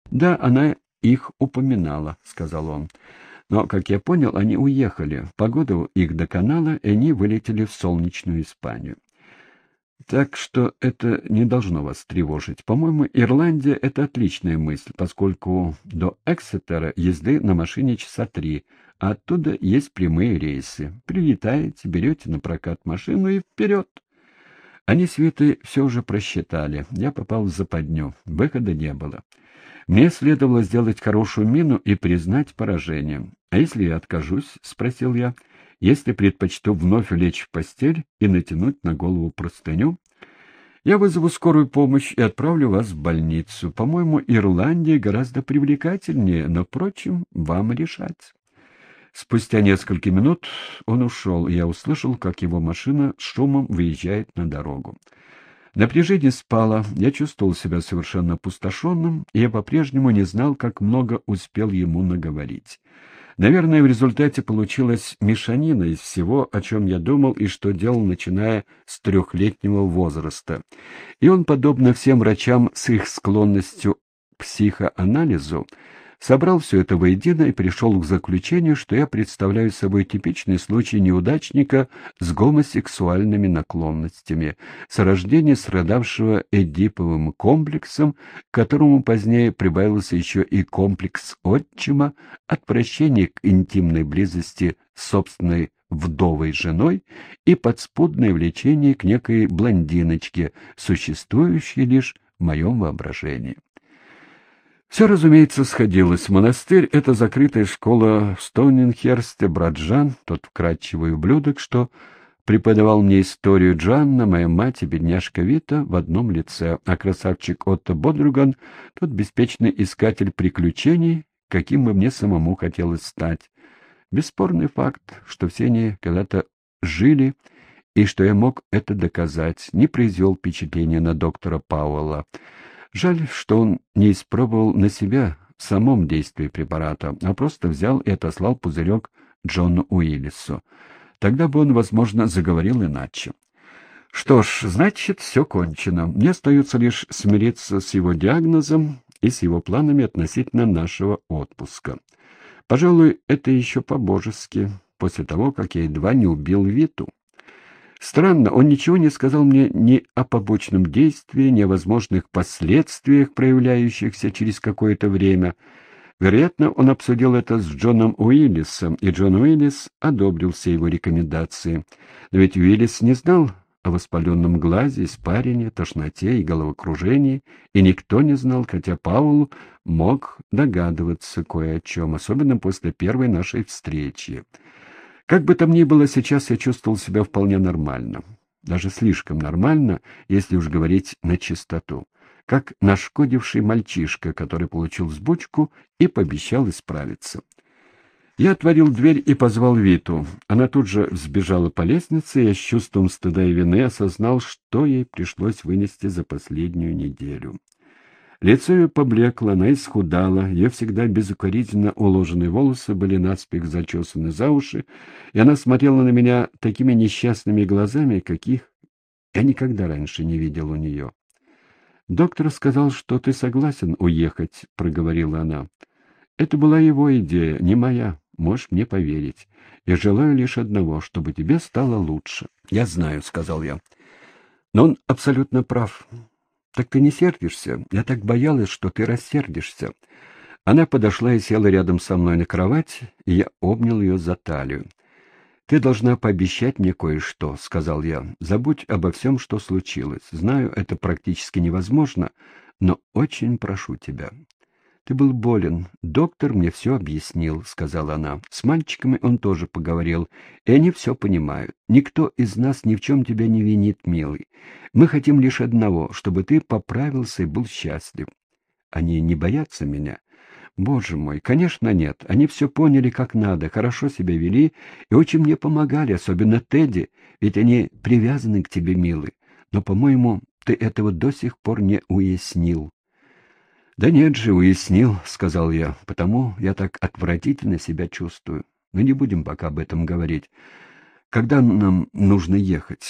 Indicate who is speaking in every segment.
Speaker 1: Да, она их упоминала, сказал он. Но, как я понял, они уехали. Погода их доконала, и они вылетели в солнечную Испанию. Так что это не должно вас тревожить. По-моему, Ирландия — это отличная мысль, поскольку до Эксетера езды на машине часа 3, а оттуда есть прямые рейсы. Прилетаете, берете на прокат машину и вперед. Они с Витой все уже просчитали. Я попал в западню. Выхода не было. Мне следовало сделать хорошую мину и признать поражение. «А если я откажусь?» — спросил я. «Если предпочту вновь лечь в постель и натянуть на голову простыню, я вызову скорую помощь и отправлю вас в больницу. По-моему, Ирландия гораздо привлекательнее, но, впрочем, вам решать». Спустя несколько минут он ушел, и я услышал, как его машина с шумом выезжает на дорогу. Напряжение спало, я чувствовал себя совершенно опустошенным, и я по-прежнему не знал, как много успел ему наговорить. Наверное, в результате получилась мешанина из всего, о чем я думал и что делал, начиная с 3-летнего возраста. И он, подобно всем врачам с их склонностью к психоанализу, собрал все это воедино и пришел к заключению, что я представляю собой типичный случай неудачника с гомосексуальными наклонностями, с рождения страдавшего эдиповым комплексом, к которому позднее прибавился еще и комплекс отчима, отвращение к интимной близости с собственной вдовой женой и подспудное влечение к некой блондиночке, существующей лишь в моем воображении. Все, разумеется, сходилось. Монастырь — это закрытая школа в Стоунинхерсте, брат Жан, тот вкрадчивый ублюдок, что преподавал мне историю Джанна, моя мать и бедняжка Вита в одном лице, а красавчик Отто Бодруган — тот беспечный искатель приключений, каким бы мне самому хотелось стать. Бесспорный факт, что все они когда-то жили, и что я мог это доказать, не произвел впечатления на доктора Пауэлла. Жаль, что он не испробовал на себя в самом действии препарата, а просто взял и отослал пузырек Джону Уиллису. Тогда бы он, возможно, заговорил иначе. Что ж, значит, все кончено. Мне остается лишь смириться с его диагнозом и с его планами относительно нашего отпуска. Пожалуй, это еще по-божески, после того, как я едва не убил Виту. Странно, он ничего не сказал мне ни о побочном действии, ни о возможных последствиях, проявляющихся через какое-то время. Вероятно, он обсудил это с Джоном Уиллисом, и Джон Уиллис одобрил все его рекомендации. Но ведь Уиллис не знал о воспаленном глазе, испарине, тошноте и головокружении, и никто не знал, хотя Паул мог догадываться кое о чем, особенно после первой нашей встречи. Как бы там ни было, сейчас я чувствовал себя вполне нормально. Даже слишком нормально, если уж говорить на чистоту. Как нашкодивший мальчишка, который получил взбучку и пообещал исправиться. Я отворил дверь и позвал Виту. Она тут же взбежала по лестнице, и я с чувством стыда и вины осознал, что ей пришлось вынести за последнюю неделю. Лицо ее поблекло, она исхудала, ее всегда безукоризненно уложенные волосы были наспех зачесаны за уши, и она смотрела на меня такими несчастными глазами, каких я никогда раньше не видел у нее. «Доктор сказал, что ты согласен уехать», — проговорила она. «Это была его идея, не моя, можешь мне поверить. Я желаю лишь одного, чтобы тебе стало лучше». «Я знаю», — сказал я. «Но он абсолютно прав». «Так ты не сердишься? Я так боялась, что ты рассердишься». Она подошла и села рядом со мной на кровать, и я обнял ее за талию. «Ты должна пообещать мне кое-что», — сказал я. «Забудь обо всем, что случилось. Знаю, это практически невозможно, но очень прошу тебя». «Ты был болен. Доктор мне все объяснил», — сказала она. «С мальчиками он тоже поговорил, и они все понимают. Никто из нас ни в чем тебя не винит, милый. Мы хотим лишь одного, чтобы ты поправился и был счастлив. Они не боятся меня?» «Боже мой, конечно, нет. Они все поняли как надо, хорошо себя вели и очень мне помогали, особенно Тедди, ведь они привязаны к тебе, милый. Но, по-моему, ты этого до сих пор не уяснил». «Да нет же, уяснил», — сказал я, — «потому я так отвратительно себя чувствую. Но не будем пока об этом говорить. Когда нам нужно ехать?»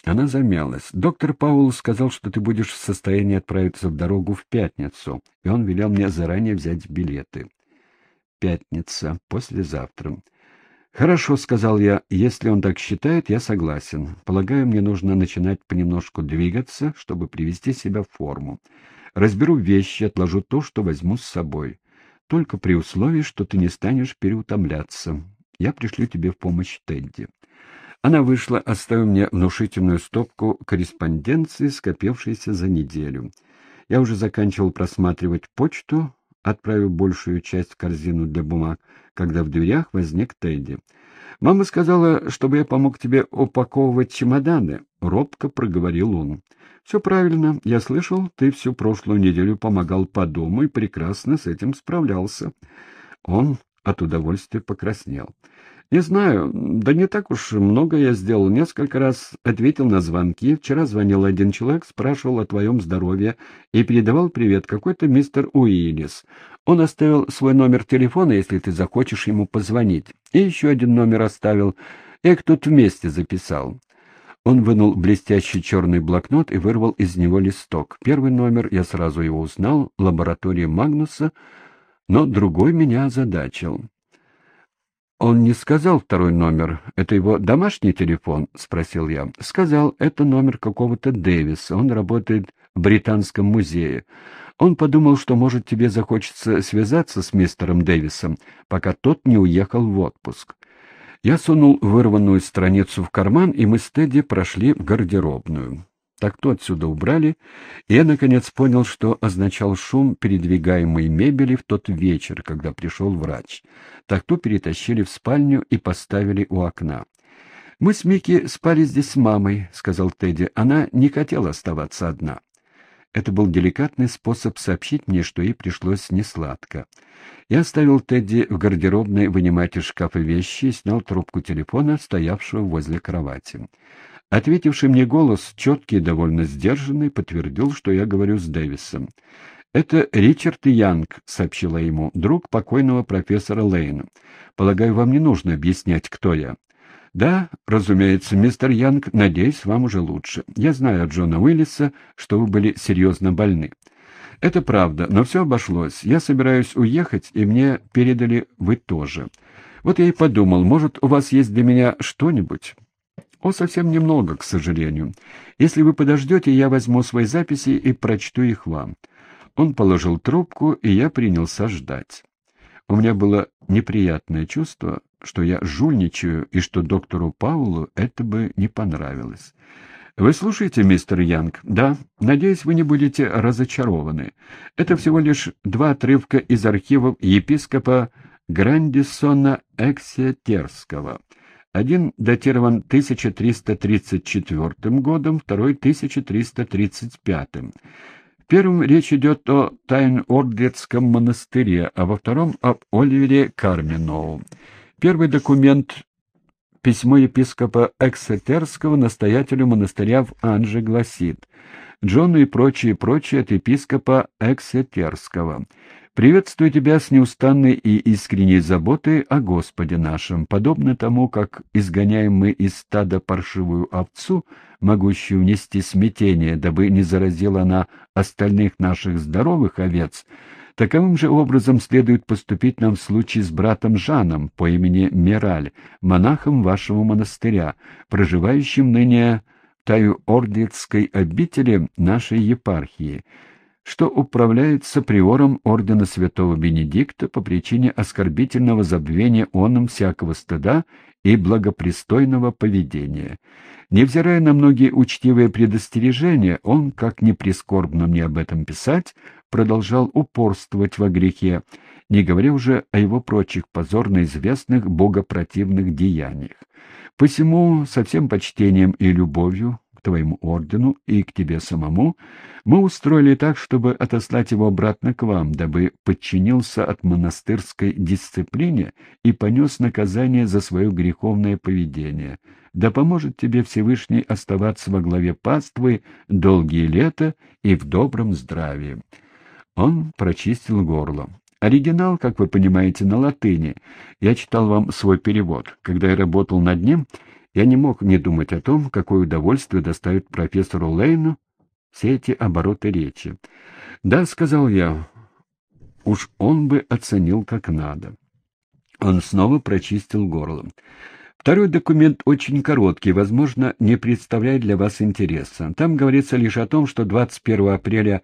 Speaker 1: Она замялась. «Доктор Паул сказал, что ты будешь в состоянии отправиться в дорогу в пятницу, и он велел мне заранее взять билеты». «Пятница, послезавтра». «Хорошо», — сказал я, — «если он так считает, я согласен. Полагаю, мне нужно начинать понемножку двигаться, чтобы привести себя в форму. Разберу вещи, отложу то, что возьму с собой. Только при условии, что ты не станешь переутомляться. Я пришлю тебе в помощь Тедди». Она вышла, оставив мне внушительную стопку корреспонденции, скопившейся за неделю. Я уже заканчивал просматривать почту, отправив большую часть в корзину для бумаг, когда в дверях возник Тедди. «Мама сказала, чтобы я помог тебе упаковывать чемоданы», — робко проговорил он. «Все правильно. Я слышал, ты всю прошлую неделю помогал по дому и прекрасно с этим справлялся». Он от удовольствия покраснел. «Не знаю, да не так уж много я сделал. Несколько раз ответил на звонки. Вчера звонил один человек, спрашивал о твоем здоровье и передавал привет, какой-то мистер Уиллис. Он оставил свой номер телефона, если ты захочешь ему позвонить. И еще один номер оставил. Я их тут вместе записал». Он вынул блестящий черный блокнот и вырвал из него листок. Первый номер, я сразу его узнал, лаборатория Магнуса, но другой меня озадачил. «Он не сказал второй номер. Это его домашний телефон?» — спросил я. «Сказал, это номер какого-то Дэвиса. Он работает в Британском музее. Он подумал, что, может, тебе захочется связаться с мистером Дэвисом, пока тот не уехал в отпуск». Я сунул вырванную страницу в карман, и мы с Тедди прошли в гардеробную. Так-то отсюда убрали, и я, наконец, понял, что означал шум передвигаемой мебели в тот вечер, когда пришел врач. Так-то перетащили в спальню и поставили у окна. «Мы с Микки спали здесь с мамой», — сказал Тедди. «Она не хотела оставаться одна». Это был деликатный способ сообщить мне, что ей пришлось несладко. Я оставил Тедди в гардеробной вынимать из шкафа вещи и снял трубку телефона, стоявшего возле кровати. Ответивший мне голос, четкий и довольно сдержанный, подтвердил, что я говорю с Дэвисом. «Это Ричард Янг», — сообщила ему, — «друг покойного профессора Лейна. Полагаю, вам не нужно объяснять, кто я». «Да, разумеется, мистер Янг, надеюсь, вам уже лучше. Я знаю от Джона Уиллиса, что вы были серьезно больны». «Это правда, но все обошлось. Я собираюсь уехать, и мне передали вы тоже. Вот я и подумал, может, у вас есть для меня что-нибудь?» «О, совсем немного, к сожалению. Если вы подождете, я возьму свои записи и прочту их вам». Он положил трубку, и я принялся ждать. У меня было неприятное чувство, что я жульничаю, и что доктору Паулу это бы не понравилось. «Вы слушаете, мистер Янг?» «Да. Надеюсь, вы не будете разочарованы. Это всего лишь два отрывка из архивов епископа Грандисона Эксетерского. Один датирован 1334 годом, второй — 1335. В первом речь идет о Тайн-Ордетском монастыре, а во втором — об Оливере Карминоу. Первый документ — письмо епископа Эксетерского настоятелю монастыря в Анже гласит: «Джону и прочее от епископа Эксетерского. Приветствую тебя с неустанной и искренней заботой о Господе нашем, подобно тому, как изгоняем мы из стада паршивую овцу, могущую внести смятение, дабы не заразила она остальных наших здоровых овец. Таковым же образом следует поступить нам в случае с братом Жаном по имени Мираль, монахом вашего монастыря, проживающим ныне в Тайордетской обители нашей епархии, что управляется приором ордена святого Бенедикта по причине оскорбительного забвения оном всякого стыда и благопристойного поведения. Невзирая на многие учтивые предостережения, он, как ни прискорбно мне об этом писать, продолжал упорствовать во грехе, не говоря уже о его прочих позорно известных богопротивных деяниях. Посему, со всем почтением и любовью к твоему ордену и к тебе самому, мы устроили так, чтобы отослать его обратно к вам, дабы подчинился от монастырской дисциплине и понес наказание за свое греховное поведение. Да поможет тебе Всевышний оставаться во главе паствы долгие лета и в добром здравии». Он прочистил горло. Оригинал, как вы понимаете, на латыни. Я читал вам свой перевод. Когда я работал над ним, Я не мог не думать о том, какое удовольствие доставит профессору Лейну все эти обороты речи. «Да», — сказал я, — «уж он бы оценил как надо». Он снова прочистил горло. Второй документ очень короткий, возможно, не представляет для вас интереса. Там говорится лишь о том, что 21 апреля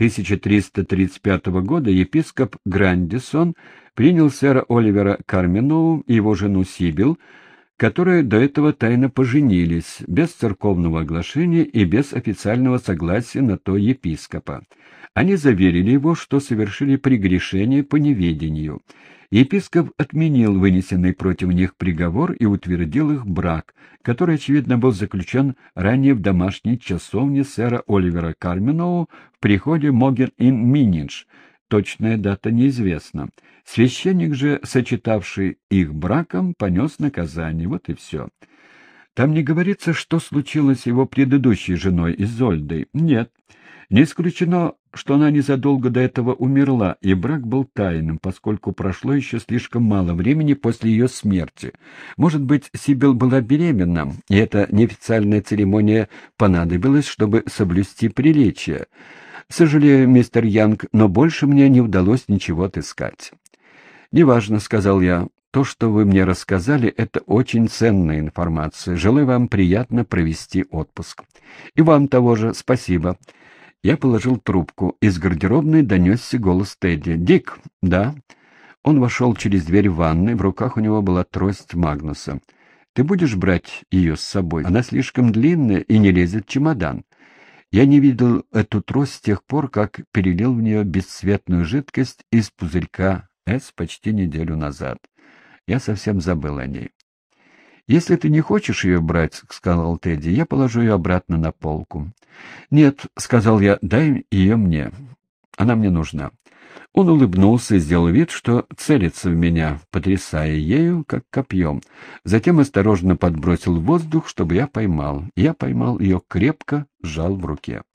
Speaker 1: 1335 года епископ Грандисон принял сэра Оливера Карменоу и его жену Сибил, которые до этого тайно поженились, без церковного оглашения и без официального согласия на то епископа. Они заверили его, что совершили прегрешение по неведению. Епископ отменил вынесенный против них приговор и утвердил их брак, который, очевидно, был заключен ранее в домашней часовне сэра Оливера Карменоу в приходе Моген-ин-Минидж. Точная дата неизвестна. Священник же, сочетавший их браком, понес наказание. Вот и все. Там не говорится, что случилось с его предыдущей женой Изольдой. Нет. Не исключено, что она незадолго до этого умерла, и брак был тайным, поскольку прошло еще слишком мало времени после ее смерти. Может быть, Сибил была беременна, и эта неофициальная церемония понадобилась, чтобы соблюсти приличие. Сожалею, мистер Янг, но больше мне не удалось ничего отыскать. «Неважно», — сказал я. «То, что вы мне рассказали, это очень ценная информация. Желаю вам приятно провести отпуск». «И вам того же. Спасибо». Я положил трубку. Из гардеробной донесся голос Тедди. «Дик!» «Да». Он вошел через дверь в ванной. В руках у него была трость Магнуса. «Ты будешь брать ее с собой? Она слишком длинная и не лезет в чемодан». Я не видел эту трость с тех пор, как перелил в нее бесцветную жидкость из пузырька «С» почти неделю назад. Я совсем забыл о ней. «Если ты не хочешь ее брать, — сказал Тедди, — я положу ее обратно на полку». «Нет, — сказал я, — дай ее мне. Она мне нужна». Он улыбнулся и сделал вид, что целится в меня, потрясая ею, как копьем. Затем осторожно подбросил в воздух, чтобы я поймал. Я поймал ее крепко, сжал в руке.